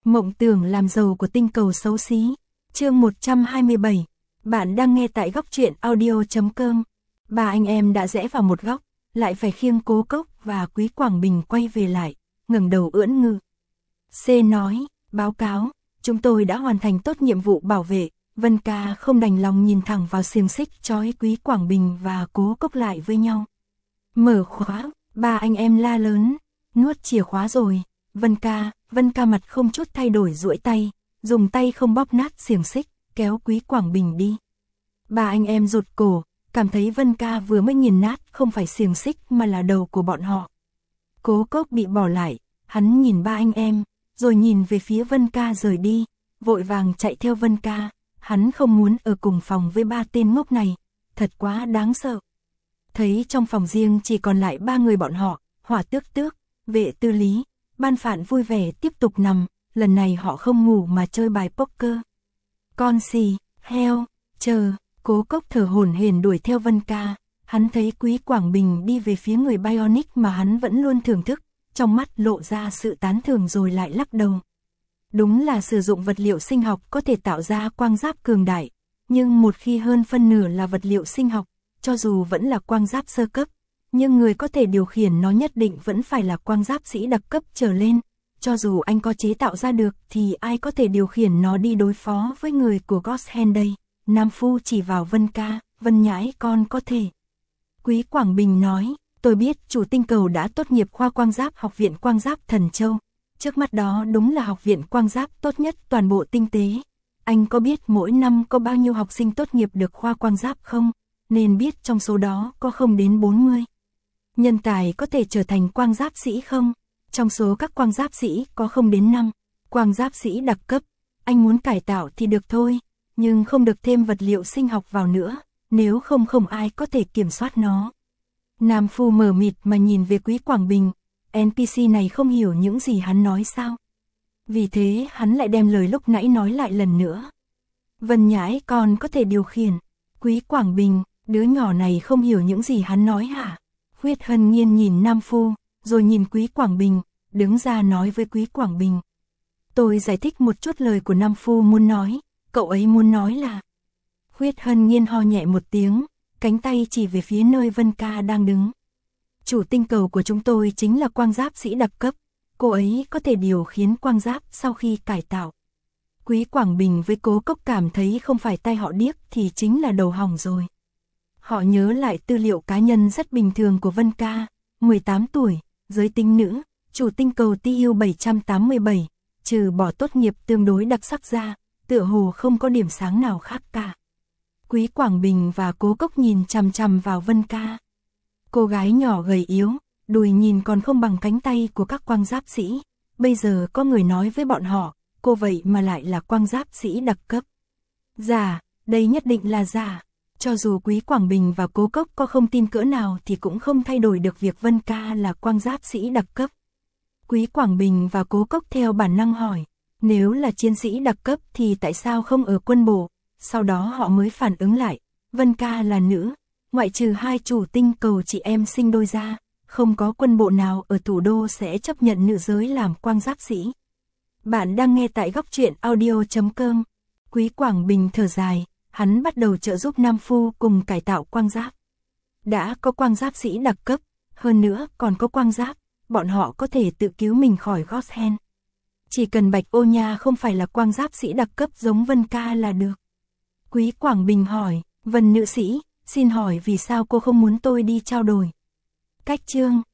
Mộng tưởng làm giàu của tinh cầu xấu xí. Chương 127. Bạn đang nghe tại góc truyện audio.com. Ba anh em đã rẽ vào một góc, lại phải khiêng Cố Cốc và Quý Quảng Bình quay về lại, ngẩng đầu ưỡn ngực. C nói, báo cáo, chúng tôi đã hoàn thành tốt nhiệm vụ bảo vệ. Vân Ca không đành lòng nhìn thẳng vào xiềng xích trói Quý Quảng Bình và Cố Cốc lại với nhau. Mở khóa, ba anh em la lớn, nuốt chìa khóa rồi. Vân Ca mặt không chút thay đổi duỗi tay, dùng tay không bóp nát xiềng xích, kéo Quý Quảng Bình đi. Ba anh em rụt cổ, cảm thấy Vân Ca vừa mới nghiền nát không phải xiềng xích mà là đầu của bọn họ. Cố Cốc bị bỏ lại, hắn nhìn ba anh em, rồi nhìn về phía Vân Ca rời đi, vội vàng chạy theo Vân Ca. Hắn không muốn ở cùng phòng với ba tên ngốc này, thật quá đáng sợ. Thấy trong phòng riêng chỉ còn lại ba người bọn họ, Hỏa Tước Tước, Vệ Tư Lý, Ban Phạn vui vẻ tiếp tục nằm, lần này họ không ngủ mà chơi bài poker. Con xì, heo, chờ, Cố Cốc thở hổn hển đuổi theo Vân Ca, hắn thấy Quý Quảng Bình đi về phía người Bionic mà hắn vẫn luôn thưởng thức, trong mắt lộ ra sự tán thưởng rồi lại lắc đầu. Đúng là sử dụng vật liệu sinh học có thể tạo ra quang giáp cường đại, nhưng một khi hơn phân nửa là vật liệu sinh học, cho dù vẫn là quang giáp sơ cấp, nhưng người có thể điều khiển nó nhất định vẫn phải là quang giáp sĩ đặc cấp trở lên. Cho dù anh có chế tạo ra được thì ai có thể điều khiển nó đi đối phó với người của Godshand đây? Nam Phu chỉ vào Vân Ca, Vân Nhãi con có thể. Quý Quảng Bình nói, tôi biết chủ tinh cầu đã tốt nghiệp khoa quang giáp Học viện Quang Giáp Thần Châu. Trước mắt đó đúng là học viện quang giáp tốt nhất toàn bộ tinh tế. Anh có biết mỗi năm có bao nhiêu học sinh tốt nghiệp được khoa quang giáp không? Nên biết trong số đó có không đến 40. Nhân tài có thể trở thành quang giáp sĩ không? Trong số các quang giáp sĩ có không đến 5. Quang giáp sĩ đặc cấp, anh muốn cải tạo thì được thôi, nhưng không được thêm vật liệu sinh học vào nữa, nếu không không ai có thể kiểm soát nó. Nam Phu mờ mịt mà nhìn về Quý Quảng Bình. NPC này không hiểu những gì hắn nói sao? Vì thế hắn lại đem lời lúc nãy nói lại lần nữa. Vân Nhãi con có thể điều khiển. Quý Quảng Bình, đứa nhỏ này không hiểu những gì hắn nói hả? Huyết Hân Nhiên nhìn Nam Phu, rồi nhìn Quý Quảng Bình, đứng ra nói với Quý Quảng Bình. Tôi giải thích một chút lời của Nam Phu muốn nói, cậu ấy muốn nói là... Huyết Hân Nhiên ho nhẹ một tiếng, cánh tay chỉ về phía nơi Vân Ca đang đứng. Chủ tinh cầu của chúng tôi chính là quang giáp sĩ đặc cấp, cô ấy có thể điều khiển quang giáp sau khi cải tạo. Quý Quảng Bình với Cố Cốc cảm thấy không phải tai họ điếc thì chính là đầu hỏng rồi. Họ nhớ lại tư liệu cá nhân rất bình thường của Vân Ca, 18 tuổi, giới tính nữ, chủ tinh cầu TU 787, trừ bỏ tốt nghiệp tương đối đặc sắc ra, tựa hồ không có điểm sáng nào khác cả. Quý Quảng Bình và Cố Cốc nhìn chằm chằm vào Vân Ca. Cô gái nhỏ gầy yếu, đùi nhìn còn không bằng cánh tay của các quang giáp sĩ. Bây giờ có người nói với bọn họ, cô vậy mà lại là quang giáp sĩ đặc cấp. Giả, đây nhất định là giả. Cho dù Quý Quảng Bình và Cố Cốc có không tin cỡ nào thì cũng không thay đổi được việc Vân Ca là quang giáp sĩ đặc cấp. Quý Quảng Bình và Cố Cốc theo bản năng hỏi, nếu là chiến sĩ đặc cấp thì tại sao không ở quân bộ? Sau đó họ mới phản ứng lại, Vân Ca là nữ. Ngoại trừ hai chủ tinh cầu chị em sinh đôi ra, không có quân bộ nào ở thủ đô sẽ chấp nhận nữ giới làm quang giáp sĩ. Bạn đang nghe tại góc truyện audio.com. Quý Quảng Bình thở dài, hắn bắt đầu trợ giúp Nam Phu cùng cải tạo quang giáp. Đã có quang giáp sĩ đặc cấp, hơn nữa còn có quang giáp, bọn họ có thể tự cứu mình khỏi Godshand. Chỉ cần Bạch Ô Nha không phải là quang giáp sĩ đặc cấp giống Vân Ca là được. Quý Quảng Bình hỏi, Vân nữ sĩ, xin hỏi vì sao cô không muốn tôi đi trao đổi? Cách chương